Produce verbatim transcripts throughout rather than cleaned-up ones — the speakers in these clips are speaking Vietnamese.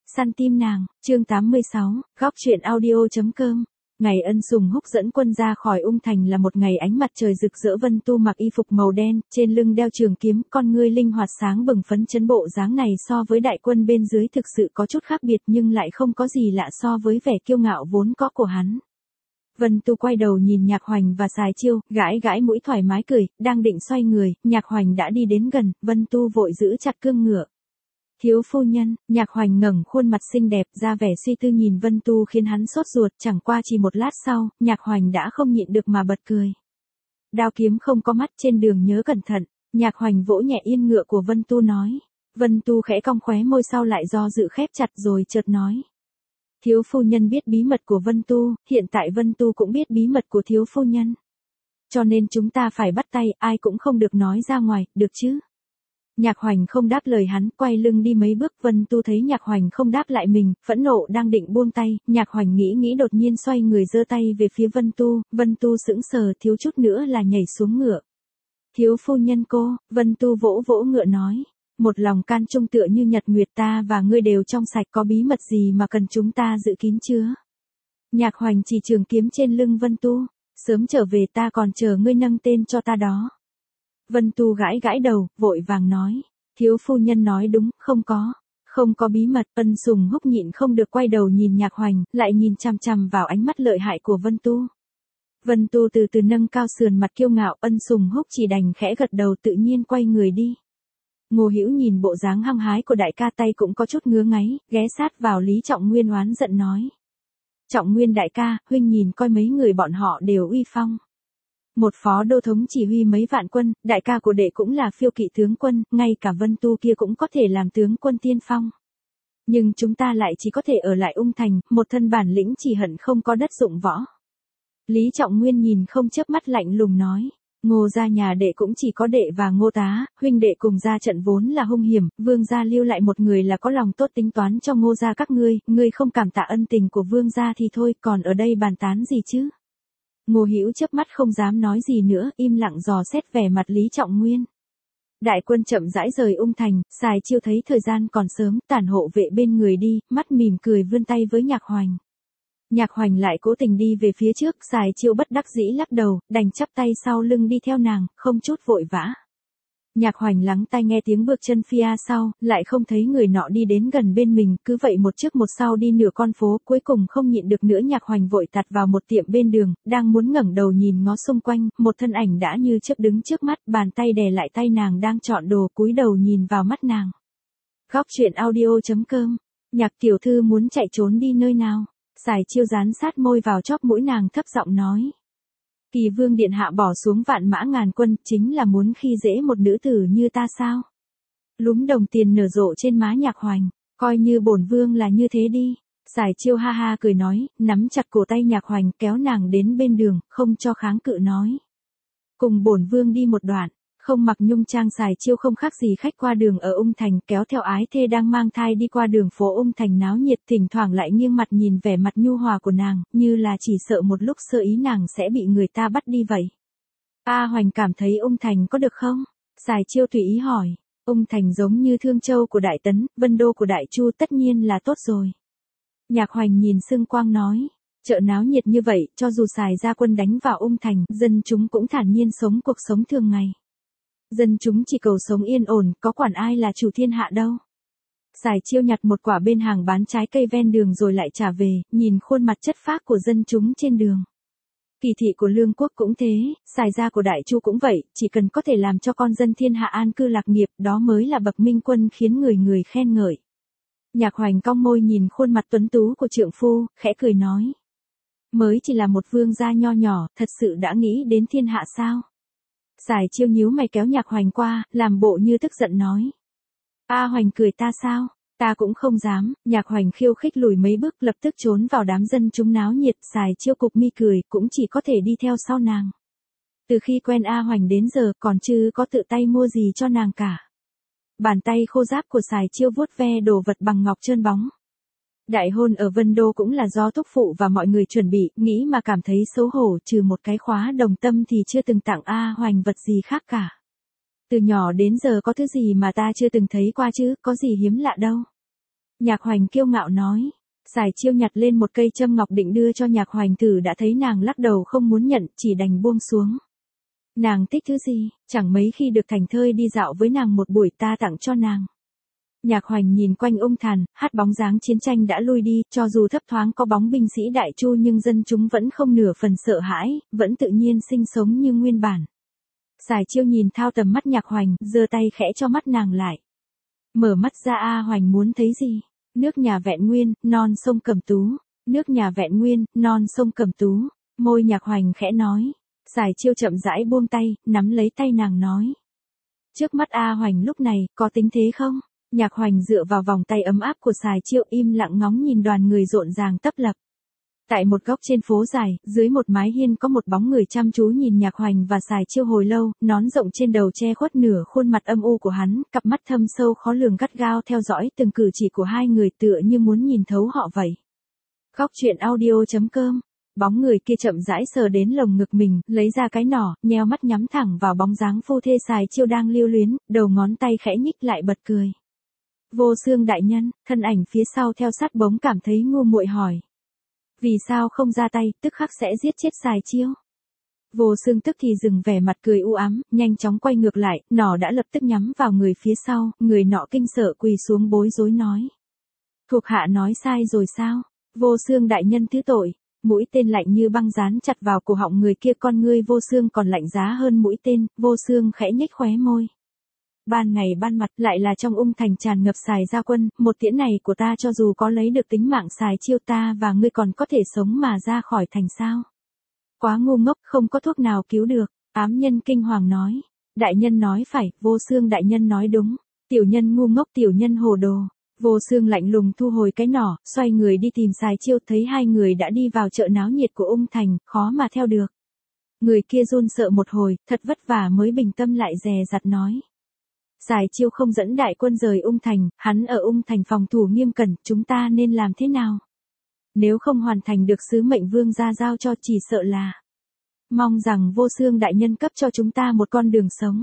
săn tim nàng, chương tám mươi sáu, góc truyện audio.com. Ngày Ân Sùng Húc dẫn quân ra khỏi Ung Thành là một ngày ánh mặt trời rực rỡ. Vân Tu mặc y phục màu đen, trên lưng đeo trường kiếm, con ngươi linh hoạt sáng bừng phấn chấn. Bộ dáng này so với đại quân bên dưới thực sự có chút khác biệt nhưng lại không có gì lạ so với vẻ kiêu ngạo vốn có của hắn. Vân Tu quay đầu nhìn Nhạc Hoành và Sài Chiêu, gãi gãi mũi thoải mái cười, đang định xoay người, Nhạc Hoành đã đi đến gần, Vân Tu vội giữ chặt cương ngựa. Thiếu phu nhân, Nhạc Hoành ngẩng khuôn mặt xinh đẹp ra vẻ suy tư nhìn Vân Tu khiến hắn sốt ruột. Chẳng qua chỉ một lát sau, Nhạc Hoành đã không nhịn được mà bật cười. Đao kiếm không có mắt, trên đường nhớ cẩn thận. Nhạc Hoành vỗ nhẹ yên ngựa của Vân Tu nói. Vân Tu khẽ cong khóe môi, sau lại do dự khép chặt rồi chợt nói. Thiếu phu nhân biết bí mật của Vân Tu, hiện tại Vân Tu cũng biết bí mật của thiếu phu nhân. Cho nên chúng ta phải bắt tay, ai cũng không được nói ra ngoài, được chứ? Nhạc Hoành không đáp lời hắn, quay lưng đi mấy bước. Vân Tu thấy Nhạc Hoành không đáp lại mình, phẫn nộ đang định buông tay, Nhạc Hoành nghĩ nghĩ đột nhiên xoay người giơ tay về phía Vân Tu. Vân Tu sững sờ, thiếu chút nữa là nhảy xuống ngựa. Thiếu phu nhân cô, Vân Tu vỗ vỗ ngựa nói. Một lòng can trung tựa như nhật nguyệt, ta và ngươi đều trong sạch, có bí mật gì mà cần chúng ta giữ kín chứa? Nhạc Hoành chỉ trường kiếm trên lưng Vân Tu. Sớm trở về, ta còn chờ ngươi nâng tên cho ta đó. Vân Tu gãi gãi đầu, vội vàng nói. Thiếu phu nhân nói đúng, không có. Không có bí mật. Ân Sùng Húc nhịn không được quay đầu nhìn Nhạc Hoành, lại nhìn chằm chằm vào ánh mắt lợi hại của Vân Tu. Vân Tu từ từ nâng cao sườn mặt kiêu ngạo, Ân Sùng Húc chỉ đành khẽ gật đầu tự nhiên quay người đi. Ngô Hữu nhìn bộ dáng hăng hái của đại ca tay cũng có chút ngứa ngáy, ghé sát vào Lý Trọng Nguyên oán giận nói. Trọng Nguyên đại ca, huynh nhìn coi mấy người bọn họ đều uy phong. Một phó đô thống chỉ huy mấy vạn quân, đại ca của đệ cũng là phiêu kỵ tướng quân, ngay cả Vân Tu kia cũng có thể làm tướng quân tiên phong. Nhưng chúng ta lại chỉ có thể ở lại Ung Thành, một thân bản lĩnh chỉ hận không có đất dụng võ. Lý Trọng Nguyên nhìn không chớp mắt lạnh lùng nói. Ngô gia nhà đệ cũng chỉ có đệ và Ngô tá, huynh đệ cùng ra trận vốn là hung hiểm, vương gia lưu lại một người là có lòng tốt tính toán cho Ngô gia các ngươi, ngươi không cảm tạ ân tình của vương gia thì thôi, còn ở đây bàn tán gì chứ? Ngô Hữu chớp mắt không dám nói gì nữa, im lặng dò xét vẻ mặt Lý Trọng Nguyên. Đại quân chậm rãi rời Ung Thành, Sài Chiêu thấy thời gian còn sớm, tản hộ vệ bên người đi, mắt mỉm cười vươn tay với Nhạc Hoành. Nhạc Hoành lại cố tình đi về phía trước, Sài Chiêu bất đắc dĩ lắc đầu, đành chắp tay sau lưng đi theo nàng, không chút vội vã. Nhạc Hoành lắng tai nghe tiếng bước chân phía sau, lại không thấy người nọ đi đến gần bên mình, cứ vậy một trước một sau đi nửa con phố, cuối cùng không nhịn được nữa Nhạc Hoành vội tạt vào một tiệm bên đường, đang muốn ngẩng đầu nhìn ngó xung quanh, một thân ảnh đã như chớp đứng trước mắt, bàn tay đè lại tay nàng đang chọn đồ, cúi đầu nhìn vào mắt nàng. Góc truyện audio.com. Nhạc tiểu thư muốn chạy trốn đi nơi nào? Sài Chiêu dán sát môi vào chóp mũi nàng thấp giọng nói. Kỳ vương điện hạ bỏ xuống vạn mã ngàn quân, chính là muốn khi dễ một nữ tử như ta sao? Lúm đồng tiền nở rộ trên má Nhạc Hoành, coi như bổn vương là như thế đi. Sài Chiêu ha ha cười nói, nắm chặt cổ tay Nhạc Hoành kéo nàng đến bên đường, không cho kháng cự nói. Cùng bổn vương đi một đoạn. Không mặc nhung trang, Sài Chiêu không khác gì khách qua đường ở Ung Thành, kéo theo ái thê đang mang thai đi qua đường phố Ung Thành náo nhiệt, thỉnh thoảng lại nghiêng mặt nhìn vẻ mặt nhu hòa của nàng, như là chỉ sợ một lúc sơ ý nàng sẽ bị người ta bắt đi vậy. A Hoành cảm thấy Ung Thành có được không? Sài Chiêu tùy ý hỏi. Ung Thành giống như Thương Châu của Đại Tấn, Vân Đô của Đại Chu, tất nhiên là tốt rồi. Nhạc Hoành nhìn sương quang nói. Chợ náo nhiệt như vậy, cho dù Sài ra quân đánh vào Ung Thành, dân chúng cũng thản nhiên sống cuộc sống thường ngày. Dân chúng chỉ cầu sống yên ổn, có quản ai là chủ thiên hạ đâu. Sài Chiêu nhặt một quả bên hàng bán trái cây ven đường rồi lại trả về, nhìn khuôn mặt chất phác của dân chúng trên đường. Kỳ thị của Lương Quốc cũng thế, Sài gia của Đại Chu cũng vậy, chỉ cần có thể làm cho con dân thiên hạ an cư lạc nghiệp, đó mới là bậc minh quân khiến người người khen ngợi. Nhạc Hoành cong môi nhìn khuôn mặt tuấn tú của trượng phu, khẽ cười nói. Mới chỉ là một vương gia nho nhỏ, thật sự đã nghĩ đến thiên hạ sao? Sài Chiêu nhíu mày kéo Nhạc Hoành qua, làm bộ như tức giận nói. A Hoành cười ta sao? Ta cũng không dám. Nhạc Hoành khiêu khích lùi mấy bước, lập tức trốn vào đám dân chúng náo nhiệt. Sài Chiêu cục mi cười, cũng chỉ có thể đi theo sau nàng. Từ khi quen A Hoành đến giờ còn chưa có tự tay mua gì cho nàng cả. Bàn tay khô ráp của Sài Chiêu vuốt ve đồ vật bằng ngọc trơn bóng. Đại hôn ở Vân Đô cũng là do thúc phụ và mọi người chuẩn bị, nghĩ mà cảm thấy xấu hổ, trừ một cái khóa đồng tâm thì chưa từng tặng A Hoành vật gì khác cả. Từ nhỏ đến giờ có thứ gì mà ta chưa từng thấy qua chứ, có gì hiếm lạ đâu. Nhạc Hoành kiêu ngạo nói. Sài Chiêu nhặt lên một cây châm ngọc định đưa cho Nhạc Hoành thử đã thấy nàng lắc đầu không muốn nhận, chỉ đành buông xuống. Nàng thích thứ gì, chẳng mấy khi được thành thơi đi dạo với nàng một buổi ta tặng cho nàng. Nhạc Hoành nhìn quanh ung thàn, hát bóng dáng chiến tranh đã lui đi, cho dù thấp thoáng có bóng binh sĩ Đại Chu nhưng dân chúng vẫn không nửa phần sợ hãi, vẫn tự nhiên sinh sống như nguyên bản. Sài Chiêu nhìn thao tầm mắt Nhạc Hoành, giơ tay khẽ cho mắt nàng lại. Mở mắt ra A Hoành muốn thấy gì? Nước nhà vẹn nguyên, non sông Cẩm Tú. Nước nhà vẹn nguyên, non sông Cẩm Tú. Môi Nhạc Hoành khẽ nói. Sài Chiêu chậm rãi buông tay, nắm lấy tay nàng nói. Trước mắt A Hoành lúc này, có tính thế không? Nhạc Hoành dựa vào vòng tay ấm áp của Sài Chiêu im lặng ngóng nhìn đoàn người rộn ràng tấp lập. Tại một góc trên phố dài, dưới một mái hiên có một bóng người chăm chú nhìn Nhạc Hoành và Sài Chiêu hồi lâu, nón rộng trên đầu che khuất nửa khuôn mặt âm u của hắn, cặp mắt thâm sâu khó lường gắt gao theo dõi từng cử chỉ của hai người tựa như muốn nhìn thấu họ vậy. Góc truyện audio chấm com. Bóng người kia chậm rãi sờ đến lồng ngực mình, lấy ra cái nỏ, nheo mắt nhắm thẳng vào bóng dáng phu thê Sài Chiêu đang lưu luyến, đầu ngón tay khẽ nhích lại bật cười. Vô Xương đại nhân, thân ảnh phía sau theo sát bóng cảm thấy ngu muội hỏi. Vì sao không ra tay, tức khắc sẽ giết chết Sài Chiêu? Vô Xương tức thì dừng vẻ mặt cười u ám, nhanh chóng quay ngược lại, nỏ đã lập tức nhắm vào người phía sau, người nọ kinh sợ quỳ xuống bối rối nói. Thuộc hạ nói sai rồi sao? Vô Xương đại nhân thứ tội. Mũi tên lạnh như băng dán chặt vào cổ họng người kia, con ngươi Vô Xương còn lạnh giá hơn mũi tên, Vô Xương khẽ nhếch khóe môi. Ban ngày ban mặt lại là trong ung thành tràn ngập Sài gia quân, một tiễn này của ta cho dù có lấy được tính mạng Sài Chiêu ta và ngươi còn có thể sống mà ra khỏi thành sao? Quá ngu ngốc, không có thuốc nào cứu được, ám nhân kinh hoàng nói. Đại nhân nói phải, Vô Xương đại nhân nói đúng, tiểu nhân ngu ngốc, tiểu nhân hồ đồ. Vô Xương lạnh lùng thu hồi cái nỏ, xoay người đi tìm Sài Chiêu, thấy hai người đã đi vào chợ náo nhiệt của ung thành, khó mà theo được. Người kia run sợ một hồi, thật vất vả mới bình tâm lại dè dặt nói. Sài Chiêu không dẫn đại quân rời ung thành, hắn ở ung thành phòng thủ nghiêm cẩn, chúng ta nên làm thế nào? Nếu không hoàn thành được sứ mệnh vương gia giao cho, chỉ sợ là. Mong rằng Vô Xương đại nhân cấp cho chúng ta một con đường sống.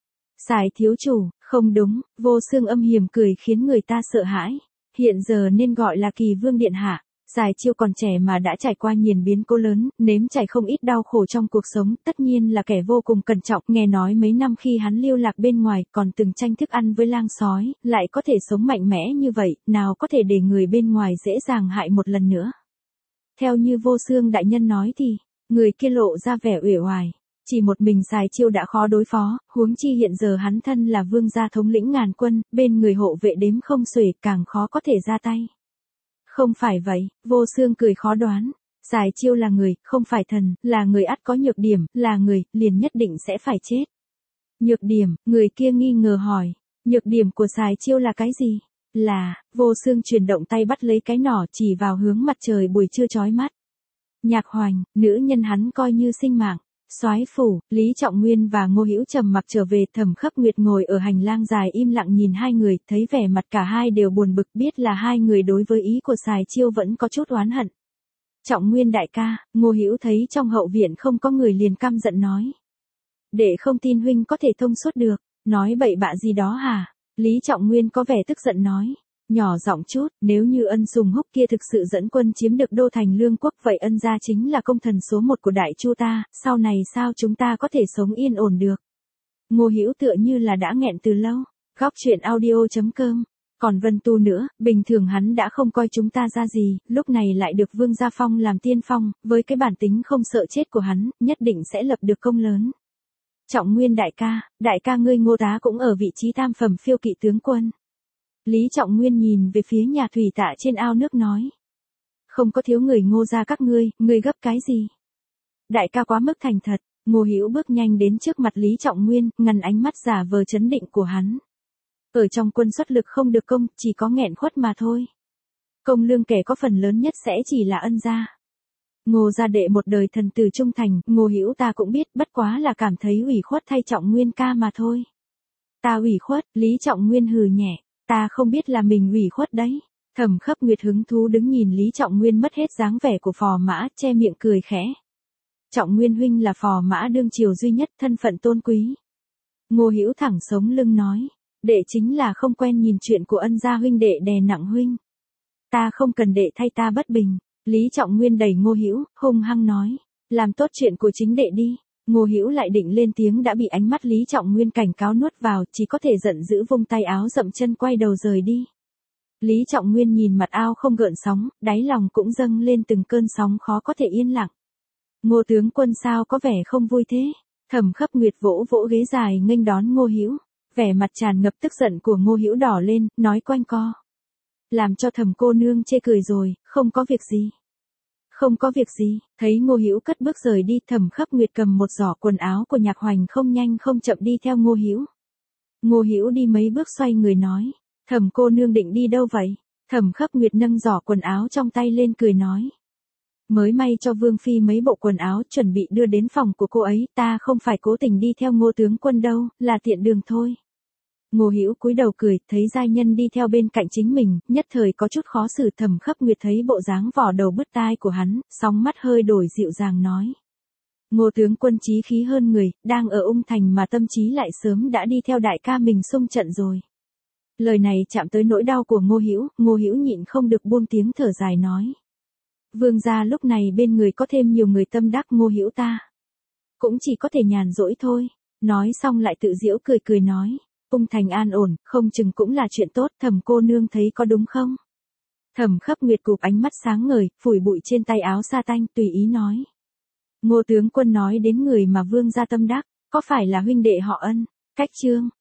Sài thiếu chủ, không đúng, Vô Xương âm hiểm cười khiến người ta sợ hãi. Hiện giờ nên gọi là Kỳ Vương điện hạ. Sài Chiêu còn trẻ mà đã trải qua nhiều biến cố lớn, nếm trải không ít đau khổ trong cuộc sống, tất nhiên là kẻ vô cùng cẩn trọng. Nghe nói mấy năm khi hắn lưu lạc bên ngoài, còn từng tranh thức ăn với lang sói, lại có thể sống mạnh mẽ như vậy, nào có thể để người bên ngoài dễ dàng hại một lần nữa. Theo như Vô Xương đại nhân nói thì, người kia lộ ra vẻ uể oải. Chỉ một mình Sài Chiêu đã khó đối phó, huống chi hiện giờ hắn thân là vương gia thống lĩnh ngàn quân, bên người hộ vệ đếm không xuể, càng khó có thể ra tay. Không phải vậy, Vô Xương cười khó đoán. Sài Chiêu là người, không phải thần, là người ắt có nhược điểm, là người, liền nhất định sẽ phải chết. Nhược điểm, người kia nghi ngờ hỏi. Nhược điểm của Sài Chiêu là cái gì? Là, Vô Xương chuyển động tay bắt lấy cái nỏ chỉ vào hướng mặt trời buổi trưa chói mắt. Nhạc Hoành, nữ nhân hắn coi như sinh mạng. Soái phủ, Lý Trọng Nguyên và Ngô Hữu trầm mặc trở về, Thẩm Khấp Nguyệt ngồi ở hành lang dài im lặng nhìn hai người, thấy vẻ mặt cả hai đều buồn bực, biết là hai người đối với ý của Sài Chiêu vẫn có chút oán hận. Trọng Nguyên đại ca, Ngô Hữu thấy trong hậu viện không có người liền căm giận nói. Để không tin huynh có thể thông suốt được, nói bậy bạ gì đó hả? Lý Trọng Nguyên có vẻ tức giận nói. Nhỏ giọng chút, nếu như Ân Sùng Húc kia thực sự dẫn quân chiếm được đô thành Lương Quốc, vậy Ân gia chính là công thần số một của Đại Chu ta, sau này sao chúng ta có thể sống yên ổn được? Ngô Hữu tựa như là đã nghẹn từ lâu. Góc truyện audio chấm com. Còn Vân Tu nữa, bình thường hắn đã không coi chúng ta ra gì, lúc này lại được Vương Gia Phong làm tiên phong, với cái bản tính không sợ chết của hắn, nhất định sẽ lập được công lớn. Trọng Nguyên đại ca, đại ca ngươi Ngô tá cũng ở vị trí tam phẩm phiêu kỵ tướng quân. Lý Trọng Nguyên nhìn về phía nhà thủy tạ trên ao nước nói. Không có thiếu người Ngô gia các ngươi, ngươi gấp cái gì? Đại ca quá mức thành thật. Ngô Hữu bước nhanh đến trước mặt Lý Trọng Nguyên, ngăn ánh mắt giả vờ chấn định của hắn. Ở trong quân xuất lực không được công, chỉ có nghẹn khuất mà thôi. Công lương kẻ có phần lớn nhất sẽ chỉ là Ân gia. Ngô gia đệ một đời thần tử trung thành, Ngô Hữu ta cũng biết, bất quá là cảm thấy ủy khuất thay Trọng Nguyên ca mà thôi. Ta ủy khuất, Lý Trọng Nguyên hừ nhẹ. Ta không biết là mình ủy khuất đấy. Thẩm Khấp Nguyệt hứng thú đứng nhìn Lý Trọng Nguyên mất hết dáng vẻ của phò mã, che miệng cười khẽ. Trọng Nguyên huynh là phò mã đương triều duy nhất, thân phận tôn quý. Ngô Hữu thẳng sống lưng nói. Đệ chính là không quen nhìn chuyện của ân gia huynh đệ đè nặng huynh. Ta không cần đệ thay ta bất bình. Lý Trọng Nguyên đẩy Ngô Hữu, hung hăng nói. Làm tốt chuyện của chính đệ đi. Ngô Hữu lại định lên tiếng đã bị ánh mắt Lý Trọng Nguyên cảnh cáo nuốt vào, chỉ có thể giận dữ vung tay áo dậm chân quay đầu rời đi. Lý Trọng Nguyên nhìn mặt ao không gợn sóng, đáy lòng cũng dâng lên từng cơn sóng khó có thể yên lặng. Ngô tướng quân sao có vẻ không vui thế? Thẩm Khấp Nguyệt vỗ vỗ ghế dài nghênh đón Ngô Hữu, vẻ mặt tràn ngập tức giận của Ngô Hữu đỏ lên, nói quanh co. Làm cho Thẩm cô nương chê cười rồi, không có việc gì. Không có việc gì, thấy Ngô Hữu cất bước rời đi, Thẩm Khấp Nguyệt cầm một giỏ quần áo của Nhạc Hoành không nhanh không chậm đi theo Ngô Hữu. Ngô Hữu đi mấy bước xoay người nói, Thẩm cô nương định đi đâu vậy? Thẩm Khấp Nguyệt nâng giỏ quần áo trong tay lên cười nói. Mới may cho Vương Phi mấy bộ quần áo chuẩn bị đưa đến phòng của cô ấy, ta không phải cố tình đi theo Ngô tướng quân đâu, là tiện đường thôi. Ngô Hữu cúi đầu cười, thấy giai nhân đi theo bên cạnh chính mình, nhất thời có chút khó xử. Thẩm Khấp Nguyệt thấy bộ dáng vỏ đầu bứt tai của hắn, sóng mắt hơi đổi dịu dàng nói. Ngô tướng quân chí khí hơn người, đang ở Ung Thành mà tâm trí lại sớm đã đi theo đại ca mình xung trận rồi. Lời này chạm tới nỗi đau của Ngô Hữu, Ngô Hữu nhịn không được buông tiếng thở dài nói. Vương gia lúc này bên người có thêm nhiều người tâm đắc, Ngô Hữu ta cũng chỉ có thể nhàn rỗi thôi. Nói xong lại tự giễu cười cười nói. Ung Thành an ổn, không chừng cũng là chuyện tốt, Thẩm cô nương thấy có đúng không? Thẩm Khấp Nguyệt cụp ánh mắt sáng ngời, phủi bụi trên tay áo sa tanh, tùy ý nói. Ngô tướng quân nói đến người mà vương gia tâm đắc, có phải là huynh đệ họ Ân? Cách Trương,